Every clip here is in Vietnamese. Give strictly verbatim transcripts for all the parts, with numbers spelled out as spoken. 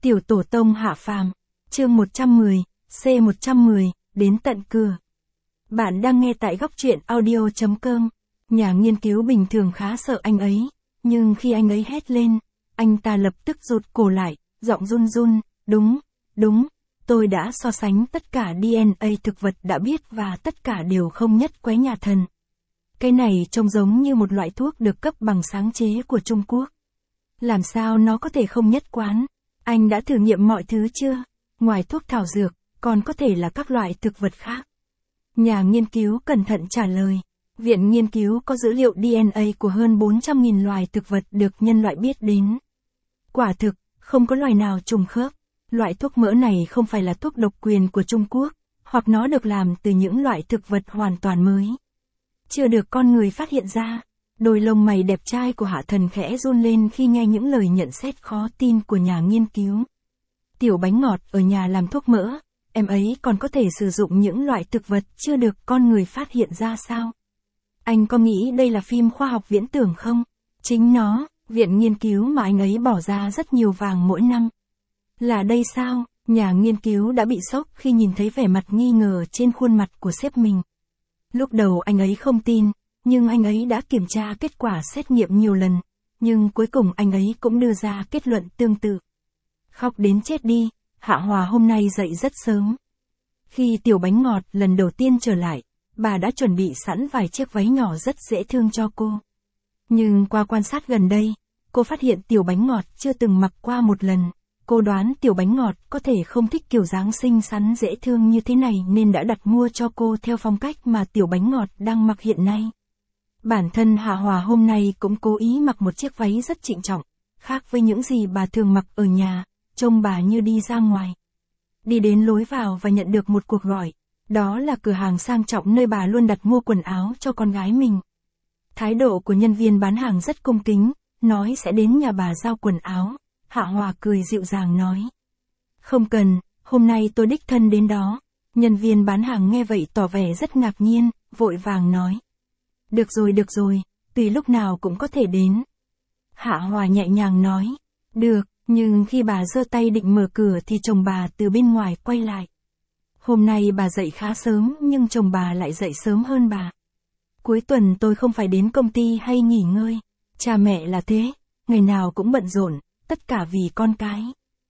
Tiểu tổ tông hạ phàm, chương một trăm mười, C một trăm mười, đến tận cửa. Bạn đang nghe tại góc truyện audio chấm com. Nhà nghiên cứu bình thường khá sợ anh ấy, nhưng khi anh ấy hét lên, anh ta lập tức rụt cổ lại, giọng run run, đúng, đúng, tôi đã so sánh tất cả đê en a thực vật đã biết và tất cả đều không nhất qué nhà thần. Cái này trông giống như một loại thuốc được cấp bằng sáng chế của Trung Quốc. Làm sao nó có thể không nhất quán? Anh đã thử nghiệm mọi thứ chưa? Ngoài thuốc thảo dược, còn có thể là các loại thực vật khác. Nhà nghiên cứu cẩn thận trả lời. Viện nghiên cứu có dữ liệu đê en a của hơn bốn trăm nghìn loài thực vật được nhân loại biết đến. Quả thực, không có loài nào trùng khớp. Loại thuốc mỡ này không phải là thuốc độc quyền của Trung Quốc, hoặc nó được làm từ những loại thực vật hoàn toàn mới. Chưa được con người phát hiện ra. Đôi lông mày đẹp trai của Hạ Thần khẽ run lên khi nghe những lời nhận xét khó tin của nhà nghiên cứu. Tiểu bánh ngọt ở nhà làm thuốc mỡ, em ấy còn có thể sử dụng những loại thực vật chưa được con người phát hiện ra sao? Anh có nghĩ đây là phim khoa học viễn tưởng không? Chính nó, viện nghiên cứu mà anh ấy bỏ ra rất nhiều vàng mỗi năm. Là đây sao? Nhà nghiên cứu đã bị sốc khi nhìn thấy vẻ mặt nghi ngờ trên khuôn mặt của sếp mình. Lúc đầu anh ấy không tin, nhưng anh ấy đã kiểm tra kết quả xét nghiệm nhiều lần, nhưng cuối cùng anh ấy cũng đưa ra kết luận tương tự. Khóc đến chết đi, Hạ Hòa hôm nay dậy rất sớm. Khi tiểu bánh ngọt lần đầu tiên trở lại, bà đã chuẩn bị sẵn vài chiếc váy nhỏ rất dễ thương cho cô. Nhưng qua quan sát gần đây, cô phát hiện tiểu bánh ngọt chưa từng mặc qua một lần. Cô đoán tiểu bánh ngọt có thể không thích kiểu dáng xinh xắn dễ thương như thế này nên đã đặt mua cho cô theo phong cách mà tiểu bánh ngọt đang mặc hiện nay. Bản thân Hạ Hòa hôm nay cũng cố ý mặc một chiếc váy rất trịnh trọng, khác với những gì bà thường mặc ở nhà, trông bà như đi ra ngoài. Đi đến lối vào và nhận được một cuộc gọi, đó là cửa hàng sang trọng nơi bà luôn đặt mua quần áo cho con gái mình. Thái độ của nhân viên bán hàng rất cung kính, nói sẽ đến nhà bà giao quần áo. Hạ Hòa cười dịu dàng nói. Không cần, hôm nay tôi đích thân đến đó. Nhân viên bán hàng nghe vậy tỏ vẻ rất ngạc nhiên, vội vàng nói. Được rồi được rồi, tùy lúc nào cũng có thể đến. Hạ Hòa nhẹ nhàng nói. Được, nhưng khi bà giơ tay định mở cửa thì chồng bà từ bên ngoài quay lại. Hôm nay bà dậy khá sớm nhưng chồng bà lại dậy sớm hơn bà. Cuối tuần tôi không phải đến công ty hay nghỉ ngơi. Cha mẹ là thế, ngày nào cũng bận rộn. Tất cả vì con cái.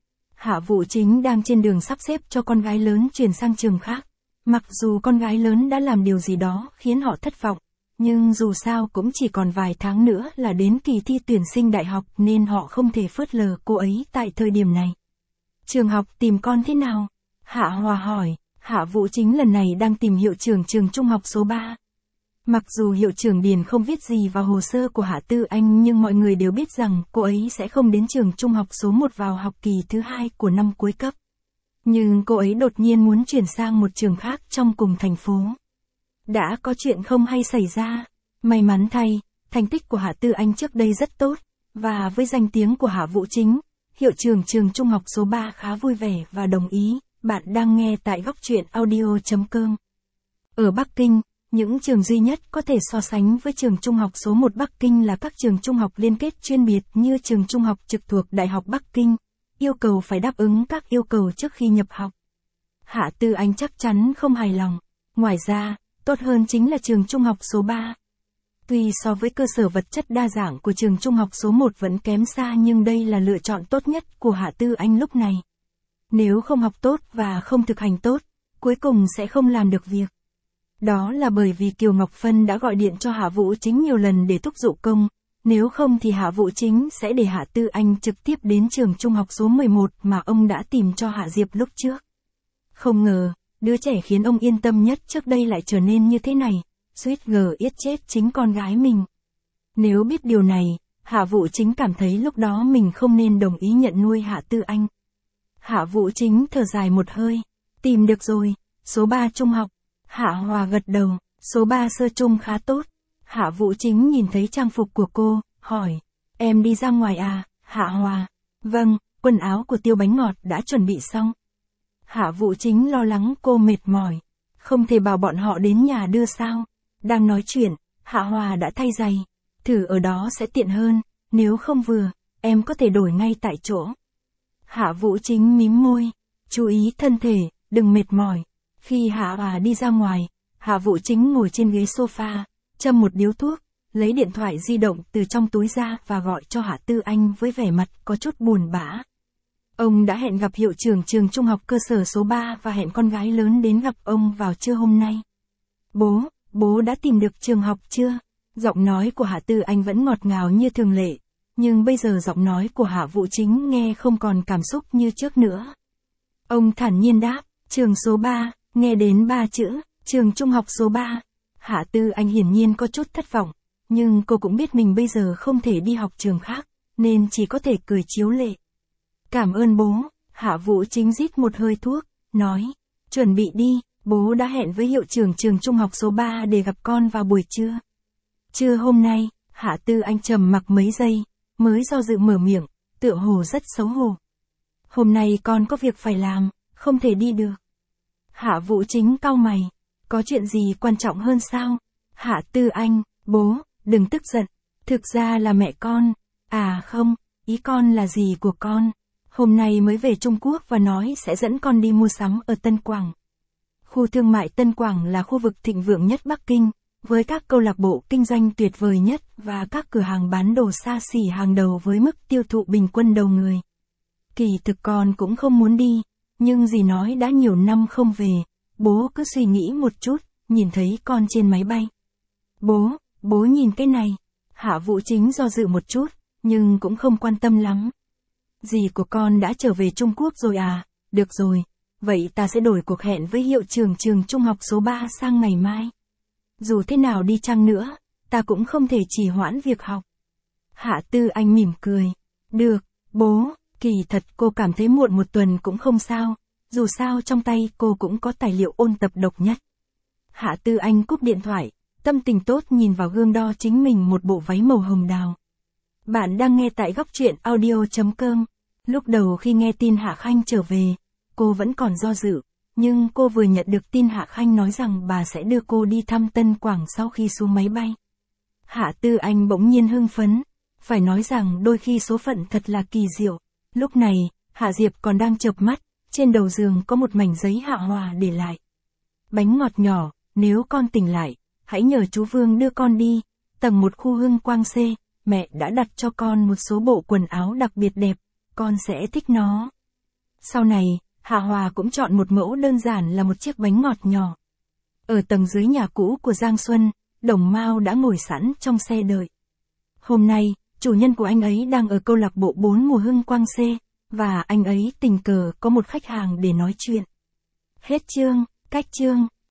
Hạ Vũ Chính đang trên đường sắp xếp cho con gái lớn chuyển sang trường khác. Mặc dù con gái lớn đã làm điều gì đó khiến họ thất vọng, nhưng dù sao cũng chỉ còn vài tháng nữa là đến kỳ thi tuyển sinh đại học nên họ không thể phớt lờ cô ấy tại thời điểm này. Trường học tìm con thế nào? Hạ Hòa hỏi. Hạ Vũ Chính lần này đang tìm hiệu trưởng trường trung học số ba. Mặc dù hiệu trưởng Điền không viết gì vào hồ sơ của Hạ Tư Anh nhưng mọi người đều biết rằng cô ấy sẽ không đến trường trung học số một vào học kỳ thứ hai của năm cuối cấp. Nhưng cô ấy đột nhiên muốn chuyển sang một trường khác trong cùng thành phố. Đã có chuyện không hay xảy ra. May mắn thay, thành tích của Hạ Tư Anh trước đây rất tốt, và với danh tiếng của Hạ Vũ Chính, hiệu trưởng trường trung học số ba khá vui vẻ và đồng ý. Bạn đang nghe tại góc truyện audio chấm com. Ở Bắc Kinh, những trường duy nhất có thể so sánh với trường trung học số một Bắc Kinh là các trường trung học liên kết chuyên biệt như trường trung học trực thuộc Đại học Bắc Kinh, yêu cầu phải đáp ứng các yêu cầu trước khi nhập học. Hạ Tư Anh chắc chắn không hài lòng. Ngoài ra, tốt hơn chính là trường trung học số ba. Tuy so với cơ sở vật chất đa dạng của trường trung học số một vẫn kém xa nhưng đây là lựa chọn tốt nhất của Hạ Tư Anh lúc này. Nếu không học tốt và không thực hành tốt, cuối cùng sẽ không làm được việc. Đó là bởi vì Kiều Ngọc Phân đã gọi điện cho Hạ Vũ Chính nhiều lần để thúc giục công, nếu không thì Hạ Vũ Chính sẽ để Hạ Tư Anh trực tiếp đến trường trung học số mười một mà ông đã tìm cho Hạ Diệp lúc trước. Không ngờ, đứa trẻ khiến ông yên tâm nhất trước đây lại trở nên như thế này, suýt gờ yết chết chính con gái mình. Nếu biết điều này, Hạ Vũ Chính cảm thấy lúc đó mình không nên đồng ý nhận nuôi Hạ Tư Anh. Hạ Vũ Chính thở dài một hơi, tìm được rồi, số ba trung học. Hạ Hòa gật đầu, số ba sơ trung khá tốt. Hạ Vũ Chính nhìn thấy trang phục của cô, hỏi, em đi ra ngoài à, Hạ Hòa? Vâng, quần áo của Tiêu Bánh Ngọt đã chuẩn bị xong. Hạ Vũ Chính lo lắng cô mệt mỏi, không thể bảo bọn họ đến nhà đưa sao? Đang nói chuyện, Hạ Hòa đã thay giày, thử ở đó sẽ tiện hơn, nếu không vừa, em có thể đổi ngay tại chỗ. Hạ Vũ Chính mím môi, chú ý thân thể, đừng mệt mỏi. Khi Hạ Hòa đi ra ngoài, Hạ Vũ Chính ngồi trên ghế sofa, châm một điếu thuốc, lấy điện thoại di động từ trong túi ra và gọi cho Hạ Tư Anh với vẻ mặt có chút buồn bã. Ông đã hẹn gặp hiệu trưởng trường trung học cơ sở số ba và hẹn con gái lớn đến gặp ông vào trưa hôm nay. Bố, bố đã tìm được trường học chưa? Giọng nói của Hạ Tư Anh vẫn ngọt ngào như thường lệ, nhưng bây giờ giọng nói của Hạ Vũ Chính nghe không còn cảm xúc như trước nữa. Ông thản nhiên đáp, trường số ba, nghe đến ba chữ, trường trung học số ba. Hạ Tư Anh hiển nhiên có chút thất vọng, nhưng cô cũng biết mình bây giờ không thể đi học trường khác, nên chỉ có thể cười chiếu lệ. Cảm ơn bố, Hạ Vũ Chính rít một hơi thuốc, nói, chuẩn bị đi, bố đã hẹn với hiệu trưởng trường trung học số ba để gặp con vào buổi trưa. Trưa hôm nay, Hạ Tư Anh trầm mặc mấy giây, mới do dự mở miệng, tựa hồ rất xấu hổ. Hôm nay con có việc phải làm, không thể đi được. Hạ Vũ Chính cau mày, có chuyện gì quan trọng hơn sao? Hạ Tư Anh, bố, đừng tức giận, thực ra là mẹ con, à không, ý con là gì của con? Hôm nay mới về Trung Quốc và nói sẽ dẫn con đi mua sắm ở Tân Quảng. Khu thương mại Tân Quảng là khu vực thịnh vượng nhất Bắc Kinh, với các câu lạc bộ kinh doanh tuyệt vời nhất và các cửa hàng bán đồ xa xỉ hàng đầu với mức tiêu thụ bình quân đầu người. Kỳ thực con cũng không muốn đi, nhưng dì nói đã nhiều năm không về, bố cứ suy nghĩ một chút, nhìn thấy con trên máy bay. Bố, bố nhìn cái này. Hạ Vũ Chính do dự một chút, nhưng cũng không quan tâm lắm. Dì của con đã trở về Trung Quốc rồi à? Được rồi, vậy ta sẽ đổi cuộc hẹn với hiệu trưởng trường trung học số ba sang ngày mai. Dù thế nào đi chăng nữa, ta cũng không thể trì hoãn việc học. Hạ Tư Anh mỉm cười. Được, bố, kỳ thật cô cảm thấy muộn một tuần cũng không sao, dù sao trong tay cô cũng có tài liệu ôn tập độc nhất. Hạ Tư Anh cúp điện thoại, tâm tình tốt nhìn vào gương đo chính mình một bộ váy màu hồng đào. Bạn đang nghe tại góc truyện audio chấm com. Lúc đầu khi nghe tin Hạ Khanh trở về, cô vẫn còn do dự, nhưng cô vừa nhận được tin Hạ Khanh nói rằng bà sẽ đưa cô đi thăm Tân Quảng sau khi xuống máy bay. Hạ Tư Anh bỗng nhiên hưng phấn, phải nói rằng đôi khi số phận thật là kỳ diệu. Lúc này, Hạ Diệp còn đang chợp mắt, trên đầu giường có một mảnh giấy Hạ Hòa để lại. Bánh ngọt nhỏ, nếu con tỉnh lại, hãy nhờ chú Vương đưa con đi, tầng một khu Hưng Quang C, mẹ đã đặt cho con một số bộ quần áo đặc biệt đẹp, con sẽ thích nó. Sau này, Hạ Hòa cũng chọn một mẫu đơn giản là một chiếc bánh ngọt nhỏ. Ở tầng dưới nhà cũ của Giang Xuân, Đồng Mao đã ngồi sẵn trong xe đợi. Hôm nay, chủ nhân của anh ấy đang ở câu lạc bộ bốn mùa Hưng Quang C, và anh ấy tình cờ có một khách hàng để nói chuyện. Hết chương, cách chương.